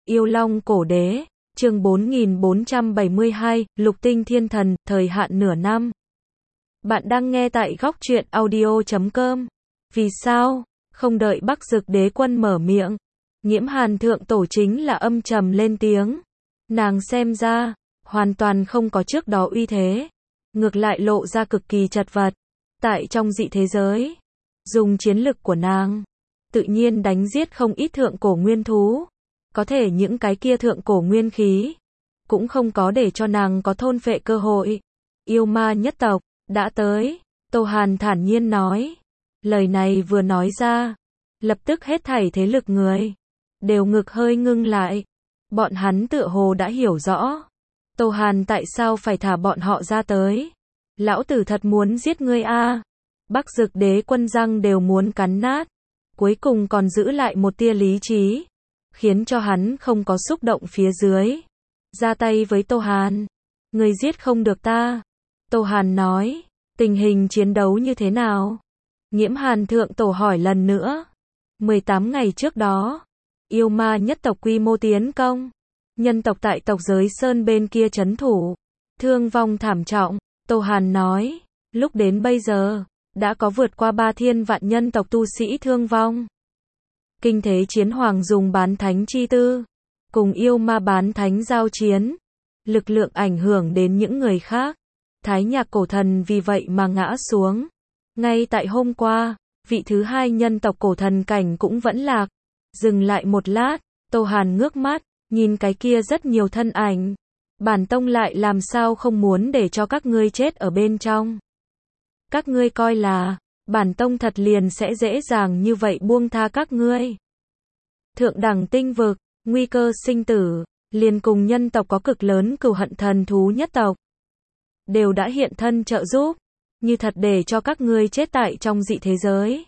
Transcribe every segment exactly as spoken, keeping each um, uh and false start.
Yêu Long Cổ Đế, chương bốn nghìn bốn trăm bảy mươi hai, Lục Tinh Thiên Thần, thời hạn nửa năm. Bạn đang nghe tại góc truyện audio chấm com. Vì sao? Không đợi Bắc Dực Đế Quân mở miệng, Nhiễm Hàn Thượng Tổ chính là âm trầm lên tiếng. Nàng xem ra, hoàn toàn không có trước đó uy thế, ngược lại lộ ra cực kỳ chật vật. Tại trong dị thế giới, dùng chiến lực của nàng, tự nhiên đánh giết không ít thượng cổ nguyên thú. Có thể những cái kia thượng cổ nguyên khí, cũng không có để cho nàng có thôn phệ cơ hội. Yêu ma nhất tộc, đã tới, Tô Hàn thản nhiên nói. Lời này vừa nói ra, lập tức hết thảy thế lực người, đều ngực hơi ngưng lại. Bọn hắn tựa hồ đã hiểu rõ, Tô Hàn tại sao phải thả bọn họ ra tới. Lão tử thật muốn giết ngươi a. Bắc Dực Đế Quân răng đều muốn cắn nát, cuối cùng còn giữ lại một tia lý trí, khiến cho hắn không có xúc động phía dưới, ra tay với Tô Hàn. Ngươi giết không được ta. Tô Hàn nói, tình hình chiến đấu như thế nào? Nhiễm Hàn Thượng Tổ hỏi lần nữa. mười tám ngày trước đó, yêu ma nhất tộc quy mô tiến công, nhân tộc tại tộc giới Sơn bên kia trấn thủ, thương vong thảm trọng. Tô Hàn nói, lúc đến bây giờ, đã có vượt qua ba thiên vạn nhân tộc tu sĩ thương vong. Kinh thế chiến hoàng dùng bán thánh chi tư, cùng yêu ma bán thánh giao chiến, lực lượng ảnh hưởng đến những người khác. Thái Nhạc cổ thần vì vậy mà ngã xuống. Ngay tại hôm qua, vị thứ hai nhân tộc cổ thần cảnh cũng vẫn lạc. Dừng lại một lát, Tô Hàn ngước mắt, nhìn cái kia rất nhiều thân ảnh. Bản tông lại làm sao không muốn để cho các ngươi chết ở bên trong. Các ngươi coi là, bản tông thật liền sẽ dễ dàng như vậy buông tha các ngươi. Thượng đẳng tinh vực, nguy cơ sinh tử, liền cùng nhân tộc có cực lớn cừu hận thần thú nhất tộc, đều đã hiện thân trợ giúp, như thật để cho các ngươi chết tại trong dị thế giới.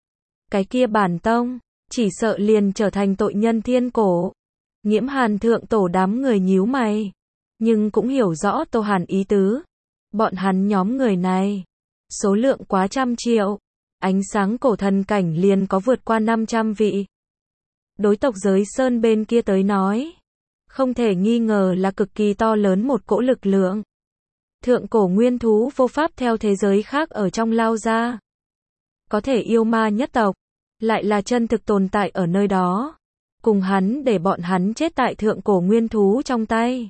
Cái kia bản tông, chỉ sợ liền trở thành tội nhân thiên cổ. Nhiễm Hàn Thượng Tổ đám người nhíu mày, nhưng cũng hiểu rõ Tô Hàn ý tứ. Bọn hắn nhóm người này, số lượng quá trăm triệu, ánh sáng cổ thần cảnh liền có vượt qua năm trăm vị. Đối tộc giới Sơn bên kia tới nói, không thể nghi ngờ là cực kỳ to lớn một cỗ lực lượng. Thượng cổ nguyên thú vô pháp theo thế giới khác ở trong lao ra. Có thể yêu ma nhất tộc, lại là chân thực tồn tại ở nơi đó. Cùng hắn để bọn hắn chết tại thượng cổ nguyên thú trong tay,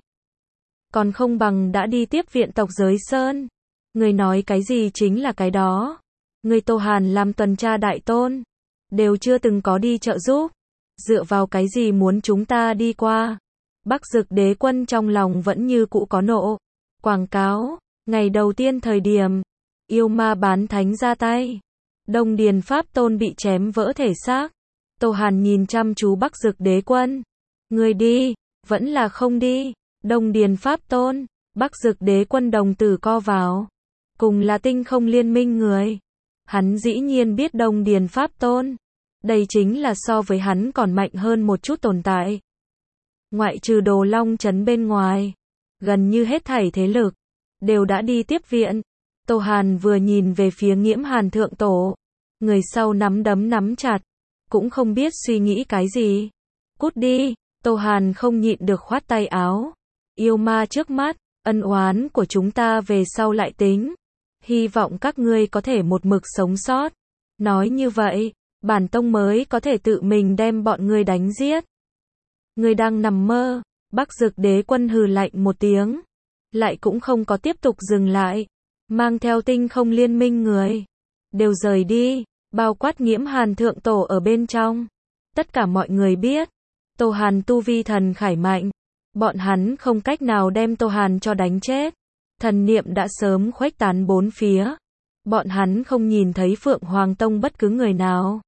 còn không bằng đã đi tiếp viện tộc giới Sơn. Người nói cái gì chính là cái đó. Người Tô Hàn làm tuần tra đại tôn, đều chưa từng có đi trợ giúp. Dựa vào cái gì muốn chúng ta đi qua? Bắc Dực Đế Quân trong lòng vẫn như cũ có nộ. Quảng cáo, ngày đầu tiên thời điểm, yêu ma bán thánh ra tay, Đông Điền Pháp Tôn bị chém vỡ thể xác. Tô Hàn nhìn chăm chú Bắc Dực Đế Quân. Người đi, vẫn là không đi. Đông Điền Pháp Tôn, Bắc Dực Đế Quân đồng tử co vào. Cùng là tinh không liên minh người, hắn dĩ nhiên biết Đông Điền Pháp Tôn. Đây chính là so với hắn còn mạnh hơn một chút tồn tại. Ngoại trừ Đồ Long trấn bên ngoài, gần như hết thảy thế lực, đều đã đi tiếp viện. Tô Hàn vừa nhìn về phía Nhiễm Hàn Thượng Tổ, người sau nắm đấm nắm chặt, cũng không biết suy nghĩ cái gì. Cút đi. Tô Hàn không nhịn được khoát tay áo. Yêu ma trước mắt, ân oán của chúng ta về sau lại tính. Hy vọng các ngươi có thể một mực sống sót. Nói như vậy, bản tông mới có thể tự mình đem bọn ngươi đánh giết. Ngươi đang nằm mơ. Bắc Dực Đế Quân hừ lạnh một tiếng, lại cũng không có tiếp tục dừng lại, mang theo tinh không liên minh người, đều rời đi, bao quát Nhiễm Hàn Thượng Tổ ở bên trong. Tất cả mọi người biết, Tô Hàn tu vi thần khải mạnh, bọn hắn không cách nào đem Tô Hàn cho đánh chết. Thần niệm đã sớm khuếch tán bốn phía, bọn hắn không nhìn thấy Phượng Hoàng Tông bất cứ người nào.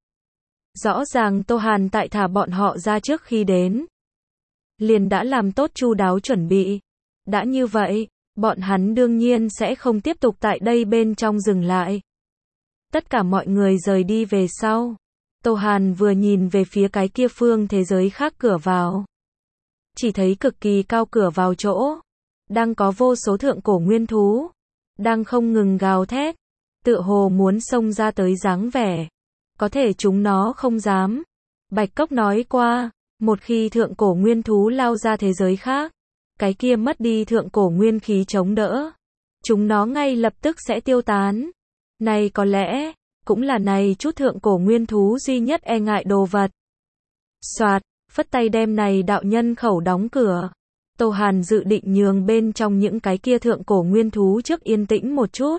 Rõ ràng Tô Hàn tại thả bọn họ ra trước khi đến, liền đã làm tốt chu đáo chuẩn bị. Đã như vậy, bọn hắn đương nhiên sẽ không tiếp tục tại đây bên trong dừng lại. Tất cả mọi người rời đi về sau. Tô Hàn vừa nhìn về phía cái kia phương thế giới khác cửa vào, chỉ thấy cực kỳ cao cửa vào chỗ, đang có vô số thượng cổ nguyên thú, đang không ngừng gào thét, tựa hồ muốn xông ra tới dáng vẻ. Có thể chúng nó không dám. Bạch Cốc nói qua, Một khi thượng cổ nguyên thú lao ra thế giới khác, cái kia mất đi thượng cổ nguyên khí chống đỡ, chúng nó ngay lập tức sẽ tiêu tán. Này có lẽ, cũng là này chút thượng cổ nguyên thú duy nhất e ngại đồ vật. Soạt, phất tay đem này đạo nhân khẩu đóng cửa. Tô Hàn dự định nhường bên trong những cái kia thượng cổ nguyên thú trước yên tĩnh một chút.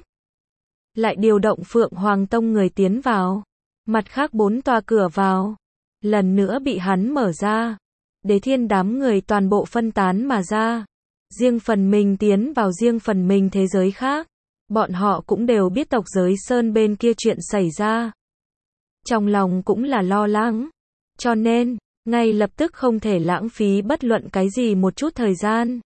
Lại điều động Phượng Hoàng Tông người tiến vào. Mặt khác bốn tòa cửa vào, lần nữa bị hắn mở ra. Đế Thiên đám người toàn bộ phân tán mà ra. Riêng phần mình tiến vào riêng phần mình thế giới khác. Bọn họ cũng đều biết tộc giới sơn bên kia chuyện xảy ra. Trong lòng cũng là lo lắng. Cho nên, ngay lập tức không thể lãng phí bất luận cái gì một chút thời gian.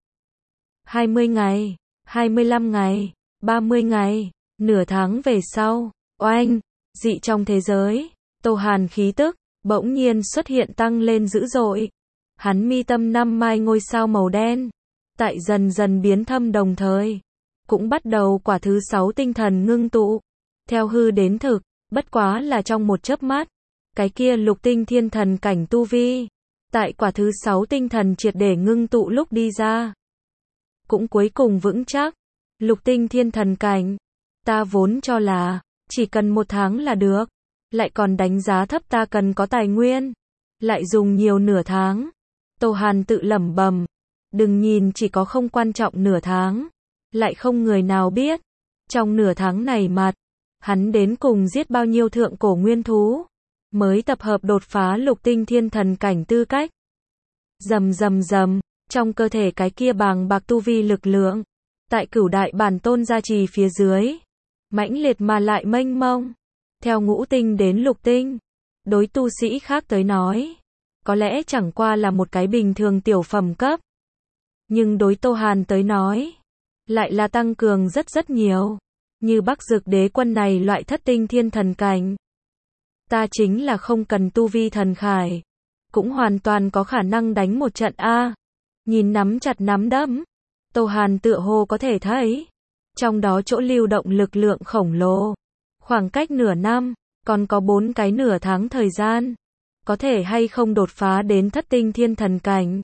hai mươi ngày, hai mươi lăm ngày, ba mươi ngày, nửa tháng về sau, oanh, dị trong thế giới, Tô Hàn khí tức, bỗng nhiên xuất hiện tăng lên dữ dội. Hắn mi tâm năm mai ngôi sao màu đen, tại dần dần biến thâm đồng thời, cũng bắt đầu quả thứ sáu tinh thần ngưng tụ. Theo hư đến thực, bất quá là trong một chớp mắt. Cái kia lục tinh thiên thần cảnh tu vi, tại quả thứ sáu tinh thần triệt để ngưng tụ lúc đi ra, cũng cuối cùng vững chắc. Lục tinh thiên thần cảnh, ta vốn cho là, chỉ cần một tháng là được, lại còn đánh giá thấp ta cần có tài nguyên, lại dùng nhiều nửa tháng. Tô Hàn tự lẩm bẩm, đừng nhìn chỉ có không quan trọng nửa tháng, lại không người nào biết, trong nửa tháng này mặt, hắn đến cùng giết bao nhiêu thượng cổ nguyên thú, mới tập hợp đột phá lục tinh thiên thần cảnh tư cách. Rầm rầm rầm, trong cơ thể cái kia bàng bạc tu vi lực lượng, tại cửu đại bản tôn gia trì phía dưới, mãnh liệt mà lại mênh mông. Theo ngũ tinh đến lục tinh, đối tu sĩ khác tới nói, có lẽ chẳng qua là một cái bình thường tiểu phẩm cấp. Nhưng đối Tô Hàn tới nói, lại là tăng cường rất rất nhiều. Như Bắc Dực Đế Quân này loại thất tinh thiên thần cảnh. Ta chính là không cần tu vi thần khải, cũng hoàn toàn có khả năng đánh một trận A. Nhìn nắm chặt nắm đấm, Tô Hàn tựa hồ có thể thấy, trong đó chỗ lưu động lực lượng khổng lồ. Khoảng cách nửa năm, còn có bốn cái nửa tháng thời gian, có thể hay không đột phá đến thất tinh thiên thần cảnh.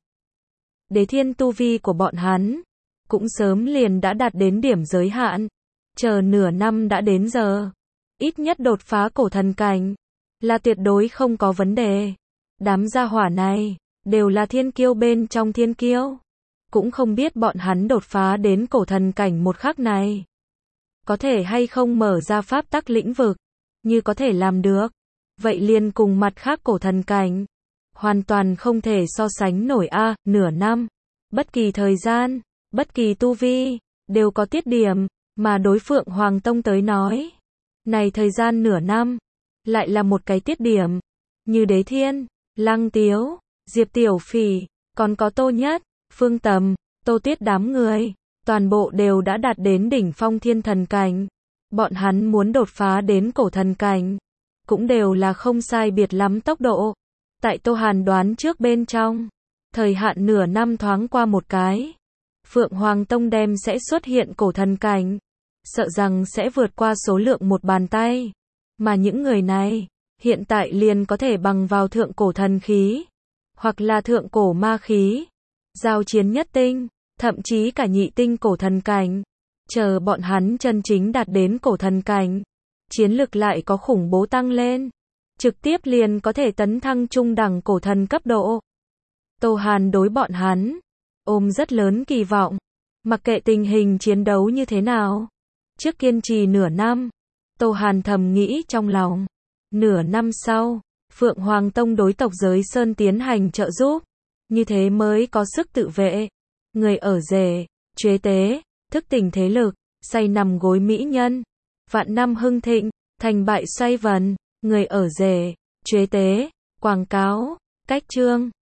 Đế thiên tu vi của bọn hắn, cũng sớm liền đã đạt đến điểm giới hạn, chờ nửa năm đã đến giờ, ít nhất đột phá cổ thần cảnh, là tuyệt đối không có vấn đề. Đám gia hỏa này, đều là thiên kiêu bên trong thiên kiêu, cũng không biết bọn hắn đột phá đến cổ thần cảnh một khắc này, có thể hay không mở ra pháp tắc lĩnh vực, như có thể làm được, vậy liền cùng mặt khác cổ thần cảnh, hoàn toàn không thể so sánh nổi a. Nửa năm, bất kỳ thời gian, bất kỳ tu vi, đều có tiết điểm, mà đối Phượng Hoàng Tông tới nói, này thời gian nửa năm, lại là một cái tiết điểm, như Đế Thiên, Lăng Tiếu, Diệp Tiểu Phỉ, còn có Tô Nhất, Phương Tầm, Tô Tuyết đám người, toàn bộ đều đã đạt đến đỉnh phong thiên thần cảnh. Bọn hắn muốn đột phá đến cổ thần cảnh, cũng đều là không sai biệt lắm tốc độ. Tại Tô Hàn đoán trước bên trong, thời hạn nửa năm thoáng qua một cái, Phượng Hoàng Tông đem sẽ xuất hiện cổ thần cảnh, sợ rằng sẽ vượt qua số lượng một bàn tay. Mà những người này, hiện tại liền có thể bằng vào thượng cổ thần khí, hoặc là thượng cổ ma khí, giao chiến nhất tinh, thậm chí cả nhị tinh cổ thần cảnh. Chờ bọn hắn chân chính đạt đến cổ thần cảnh, chiến lực lại có khủng bố tăng lên, trực tiếp liền có thể tấn thăng trung đẳng cổ thần cấp độ. Tô Hàn đối bọn hắn, ôm rất lớn kỳ vọng, mặc kệ tình hình chiến đấu như thế nào. Trước kiên trì nửa năm, Tô Hàn thầm nghĩ trong lòng, nửa năm sau, Phượng Hoàng Tông đối tộc giới Sơn tiến hành trợ giúp, như thế mới có sức tự vệ. Người ở rể, chế tế, thức tỉnh thế lực, say nằm gối mỹ nhân, vạn năm hưng thịnh, thành bại xoay vần. Người ở rể, chế tế, quảng cáo, cách chương.